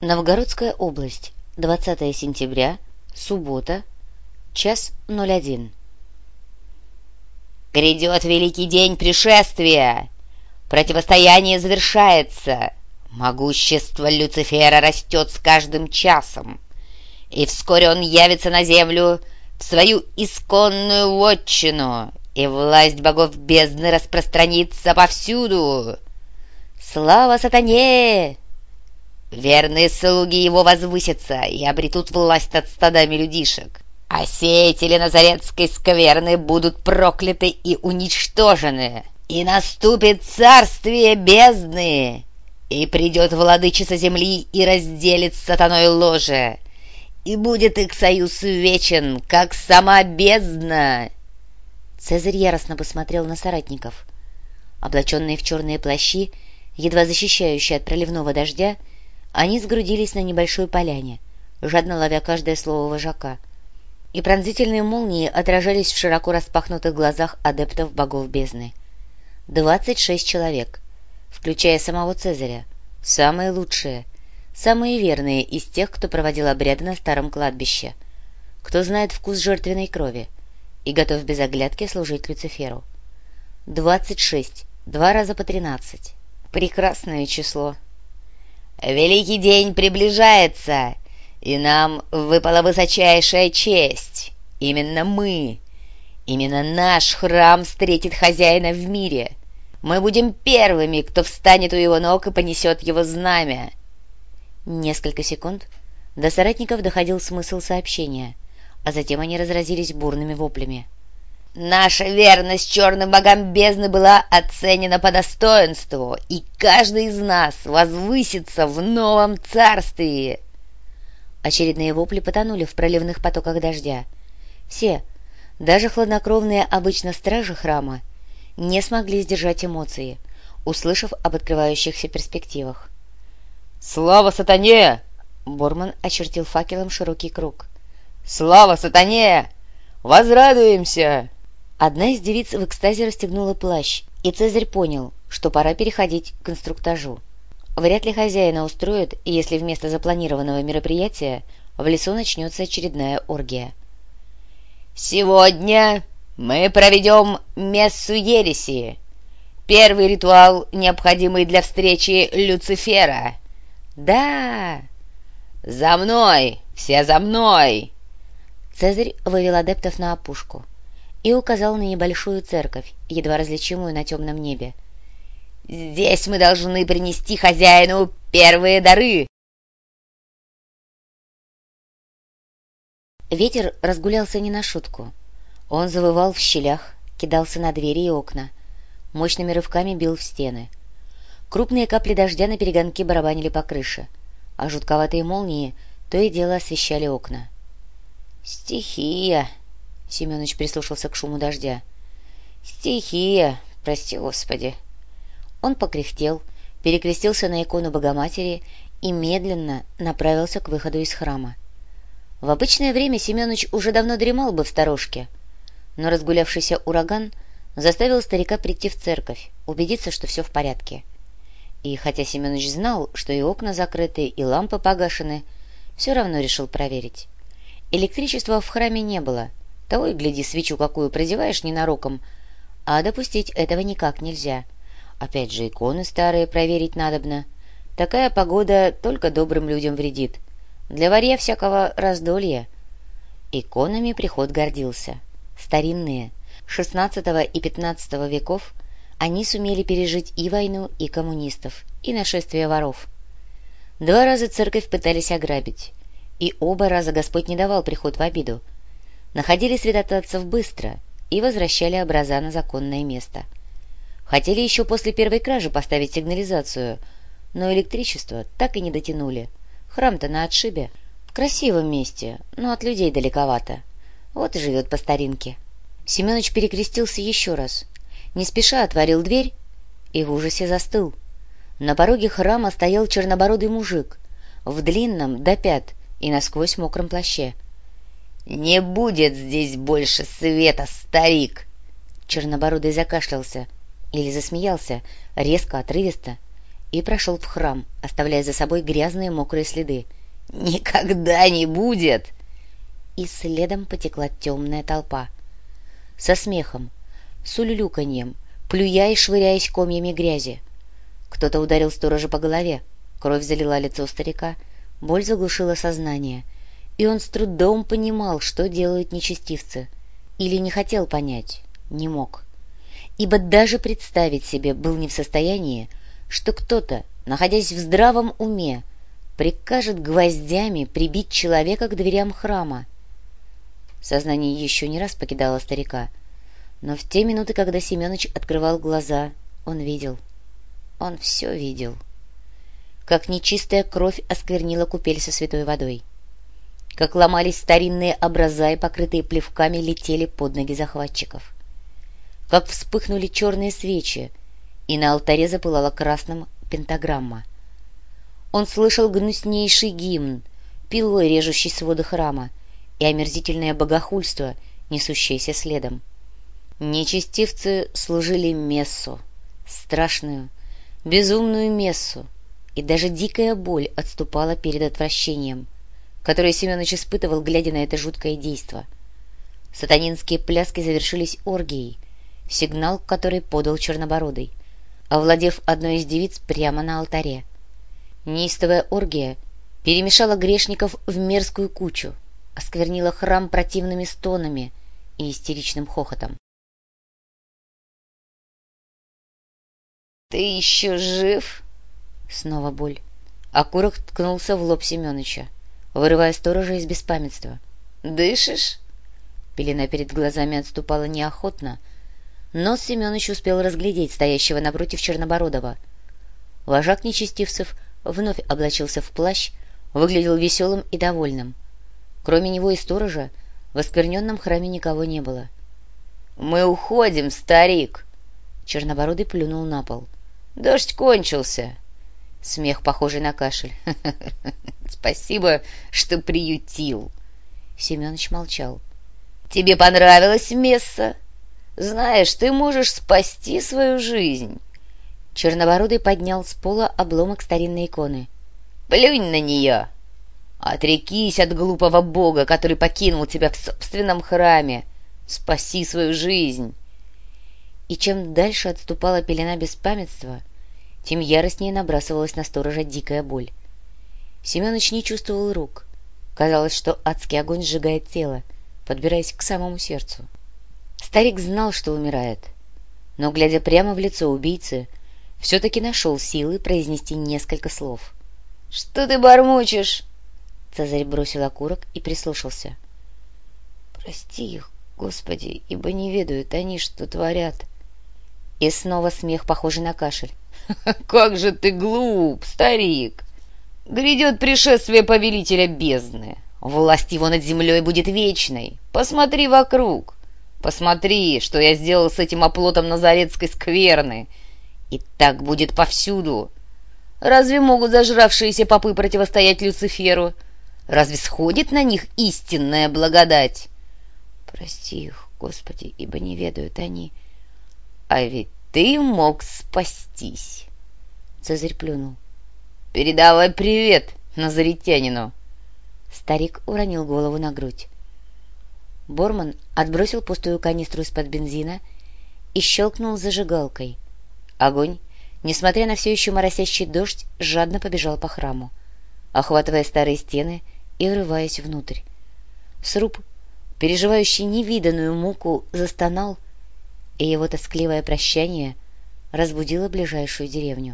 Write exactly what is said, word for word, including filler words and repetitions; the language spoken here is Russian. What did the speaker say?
Новгородская область, двадцатое сентября, суббота, час ноль один. Грядет великий день пришествия! Противостояние завершается! Могущество Люцифера растет с каждым часом, и вскоре он явится на землю в свою исконную вотчину, и власть богов бездны распространится повсюду. Слава сатане! Верные слуги его возвысятся и обретут власть над стадами людишек, а сеятели назаретской скверны будут прокляты и уничтожены. И наступит царствие бездны, и придет владычица земли и разделит с сатаной ложе, и будет их союз вечен, как сама бездна. Цезарь яростно посмотрел на соратников. Облаченные в черные плащи, едва защищающие от проливного дождя, они сгрудились на небольшой поляне, жадно ловя каждое слово вожака, и пронзительные молнии отражались в широко распахнутых глазах адептов богов бездны. Двадцать шесть человек, включая самого Цезаря, самые лучшие, самые верные из тех, кто проводил обряды на старом кладбище, кто знает вкус жертвенной крови и готов без оглядки служить Люциферу. Двадцать шесть, два раза по тринадцать. Прекрасное число. Великий день приближается, и нам выпала высочайшая честь. Именно мы, именно наш храм встретит хозяина в мире. Мы будем первыми, кто встанет у его ног и понесет его знамя. Несколько секунд до соратников доходил смысл сообщения, а затем они разразились бурными воплями. Наша верность черным богам бездны была оценена по достоинству, и каждый из нас возвысится в новом царстве. Очередные вопли потонули в проливных потоках дождя. Все, даже хладнокровные обычно стражи храма, не смогли сдержать эмоции, услышав об открывающихся перспективах. «Слава сатане!» — Борман очертил факелом широкий круг. «Слава сатане! Возрадуемся!» Одна из девиц в экстазе расстегнула плащ, и Цезарь понял, что пора переходить к инструктажу. Вряд ли хозяина устроит, если вместо запланированного мероприятия в лесу начнется очередная оргия. «Сегодня мы проведем мессу ереси, первый ритуал, необходимый для встречи Люцифера. Да! За мной! Все за мной!» Цезарь вывел адептов на опушку и указал на небольшую церковь, едва различимую на темном небе. «Здесь мы должны принести хозяину первые дары!» Ветер разгулялся не на шутку. Он завывал в щелях, кидался на двери и окна, мощными рывками бил в стены. Крупные капли дождя на перегонки барабанили по крыше, а жутковатые молнии то и дело освещали окна. «Стихия!» — Семёныч прислушался к шуму дождя. «Стихия! Прости, Господи!» Он покряхтел, перекрестился на икону Богоматери и медленно направился к выходу из храма. В обычное время Семёныч уже давно дремал бы в сторожке, но разгулявшийся ураган заставил старика прийти в церковь, убедиться, что все в порядке. И хотя Семёныч знал, что и окна закрыты, и лампы погашены, все равно решил проверить. Электричества в храме не было, того и гляди, свечу какую продеваешь ненароком, а допустить этого никак нельзя. Опять же, иконы старые проверить надобно. Такая погода только добрым людям вредит. Для варья всякого раздолья. Иконами приход гордился. Старинные, шестнадцатого и пятнадцатого веков, они сумели пережить и войну, и коммунистов, и нашествие воров. Два раза церковь пытались ограбить, и оба раза Господь не давал приход в обиду. Находили святотатцев быстро и возвращали образа на законное место. Хотели еще после первой кражи поставить сигнализацию, но электричество так и не дотянули. Храм-то на отшибе, в красивом месте, но от людей далековато. Вот и живет по старинке. Семёныч перекрестился еще раз, не спеша отворил дверь и в ужасе застыл. На пороге храма стоял чернобородый мужик в длинном до пят и насквозь мокром плаще. «Не будет здесь больше света, старик!» Чернобородый закашлялся или засмеялся, резко, отрывисто, и прошел в храм, оставляя за собой грязные мокрые следы. «Никогда не будет!» И следом потекла темная толпа. Со смехом, с улюлюканьем, плюя и швыряясь комьями грязи. Кто-то ударил сторожа по голове, кровь залила лицо старика, боль заглушила сознание, и он с трудом понимал, что делают нечестивцы. Или не хотел понять, не мог. Ибо даже представить себе был не в состоянии, что кто-то, находясь в здравом уме, прикажет гвоздями прибить человека к дверям храма. Сознание еще не раз покидало старика, но в те минуты, когда Семеныч открывал глаза, он видел. Он все видел. Как нечистая кровь осквернила купель со святой водой. Как ломались старинные образа и, покрытые плевками, летели под ноги захватчиков. Как вспыхнули черные свечи, и на алтаре запылала красным пентаграмма. Он слышал гнуснейший гимн, пилой режущий своды храма, и омерзительное богохульство, несущееся следом. Нечестивцы служили мессу, страшную, безумную мессу, и даже дикая боль отступала перед отвращением, которое Семеныч испытывал, глядя на это жуткое действо. Сатанинские пляски завершились оргией, сигнал, который подал Чернобородый, овладев одной из девиц прямо на алтаре. Неистовая оргия перемешала грешников в мерзкую кучу, осквернила храм противными стонами и истеричным хохотом. «Ты еще жив?» Снова боль. Окурок ткнулся в лоб Семеныча, вырывая сторожа из беспамятства. «Дышишь?» Пелена перед глазами отступала неохотно, но Семеныч успел разглядеть стоящего напротив Чернобородова. Вожак нечестивцев вновь облачился в плащ, выглядел веселым и довольным. Кроме него и сторожа в оскверненном храме никого не было. «Мы уходим, старик!» Чернобородый плюнул на пол. «Дождь кончился!» Смех, похожий на кашель. «Спасибо, что приютил!» Семеныч молчал. «Тебе понравилось место? Знаешь, ты можешь спасти свою жизнь!» Чернобородый поднял с пола обломок старинной иконы. «Плюнь на нее! Отрекись от глупого бога, который покинул тебя в собственном храме! Спаси свою жизнь!» И чем дальше отступала пелена беспамятства, тем яростнее набрасывалась на сторожа дикая боль. Семеныч не чувствовал рук. Казалось, что адский огонь сжигает тело, подбираясь к самому сердцу. Старик знал, что умирает, но, глядя прямо в лицо убийцы, все-таки нашел силы произнести несколько слов. «Что ты бормочешь?» Цезарь бросил окурок и прислушался. «Прости их, Господи, ибо не ведают они, что творят». И снова смех, похожий на кашель. «Как же ты глуп, старик! Грядет пришествие повелителя бездны. Власть его над землей будет вечной. Посмотри вокруг. Посмотри, что я сделал с этим оплотом Назаретской скверны. И так будет повсюду. Разве могут зажравшиеся попы противостоять Люциферу? Разве сходит на них истинная благодать?» «Прости их, Господи, ибо не ведают они». «А ведь ты мог спастись!» Цезарь плюнул. «Передавай привет назаретянину!» Старик уронил голову на грудь. Борман отбросил пустую канистру из-под бензина и щелкнул зажигалкой. Огонь, несмотря на все еще моросящий дождь, жадно побежал по храму, охватывая старые стены и врываясь внутрь. Сруб, переживающий невиданную муку, застонал, и его тоскливое прощание разбудило ближайшую деревню.